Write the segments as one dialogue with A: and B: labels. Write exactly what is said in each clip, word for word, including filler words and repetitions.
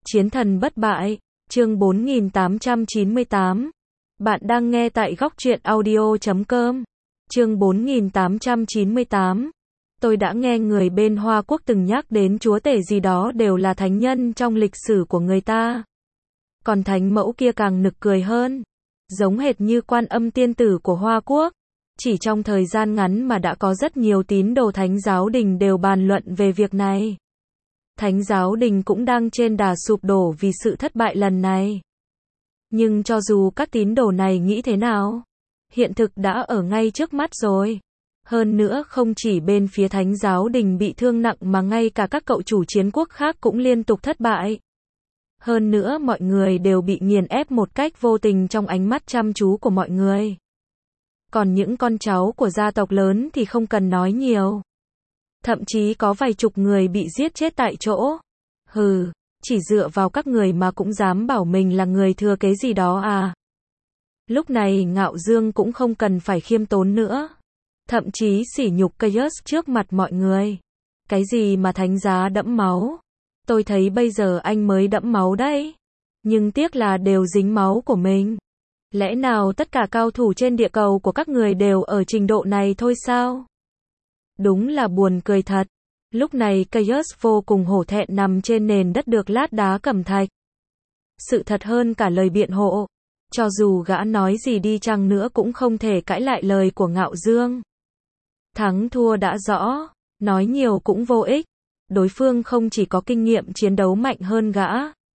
A: Chiến thần bất bại, chương bốn nghìn tám trăm chín mươi tám. Bạn đang nghe tại góc truyện audio chấm com. Chương bốn nghìn tám trăm chín mươi tám. Tôi đã nghe người bên Hoa Quốc từng nhắc đến chúa tể gì đó đều là thánh nhân trong lịch sử của người ta. Còn thánh mẫu kia càng nực cười hơn. Giống hệt như Quan Âm tiên tử của Hoa Quốc. Chỉ trong thời gian ngắn mà đã có rất nhiều tín đồ Thánh giáo đình đều bàn luận về việc này. Thánh giáo đình cũng đang trên đà sụp đổ vì sự thất bại lần này. Nhưng cho dù các tín đồ này nghĩ thế nào, hiện thực đã ở ngay trước mắt rồi. Hơn nữa không chỉ bên phía Thánh giáo đình bị thương nặng mà ngay cả các cậu chủ chiến quốc khác cũng liên tục thất bại. Hơn nữa mọi người đều bị nghiền ép một cách vô tình trong ánh mắt chăm chú của mọi người. Còn những con cháu của gia tộc lớn thì không cần nói nhiều. Thậm chí có vài chục người bị giết chết tại chỗ. Hừ, chỉ dựa vào các người mà cũng dám bảo mình là người thừa kế gì đó à. Lúc này Ngạo Dương cũng không cần phải khiêm tốn nữa. Thậm chí sỉ nhục Caius trước mặt mọi người. Cái gì mà thánh giá đẫm máu. Tôi thấy bây giờ anh mới đẫm máu đấy. Nhưng tiếc là đều dính máu của mình. Lẽ nào tất cả cao thủ trên địa cầu của các người đều ở trình độ này thôi sao? Đúng là buồn cười thật. Lúc này Caius vô cùng hổ thẹn nằm trên nền đất được lát đá cẩm thạch. Sự thật hơn cả lời biện hộ. Cho dù gã nói gì đi chăng nữa cũng không thể cãi lại lời của Ngạo Dương. Thắng thua đã rõ, nói nhiều cũng vô ích. Đối phương không chỉ có kinh nghiệm chiến đấu mạnh hơn gã.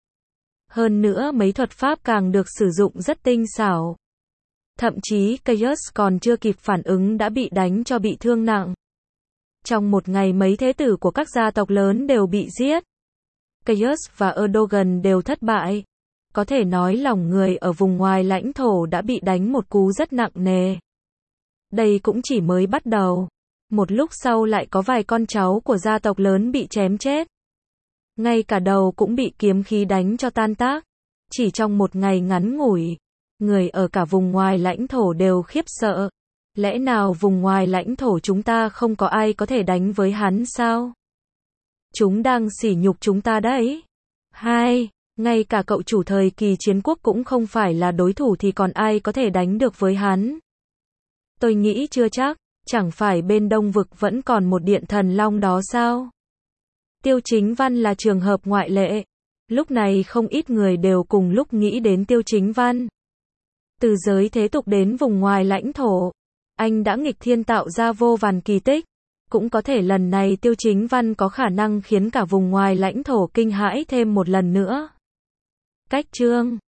A: Hơn nữa mấy thuật pháp càng được sử dụng rất tinh xảo. Thậm chí Caius còn chưa kịp phản ứng đã bị đánh cho bị thương nặng. Trong một ngày mấy thế tử của các gia tộc lớn đều bị giết. Caius và Erdogan đều thất bại. Có thể nói lòng người ở vùng ngoài lãnh thổ đã bị đánh một cú rất nặng nề. Đây cũng chỉ mới bắt đầu. Một lúc sau lại có vài con cháu của gia tộc lớn bị chém chết. Ngay cả đầu cũng bị kiếm khí đánh cho tan tác. Chỉ trong một ngày ngắn ngủi, người ở cả vùng ngoài lãnh thổ đều khiếp sợ. Lẽ nào vùng ngoài lãnh thổ chúng ta không có ai có thể đánh với hắn sao? Chúng đang sỉ nhục chúng ta đấy. Hai, ngay cả cậu chủ thời kỳ chiến quốc cũng không phải là đối thủ thì còn ai có thể đánh được với hắn? Tôi nghĩ chưa chắc, chẳng phải bên Đông Vực vẫn còn một điện thần long đó sao? Tiêu Chính Văn là trường hợp ngoại lệ. Lúc này không ít người đều cùng lúc nghĩ đến Tiêu Chính Văn. Từ giới thế tục đến vùng ngoài lãnh thổ, anh đã nghịch thiên tạo ra vô vàn kỳ tích. Cũng có thể lần này Tiêu Chính Văn có khả năng khiến cả vùng ngoài lãnh thổ kinh hãi thêm một lần nữa. Cách chương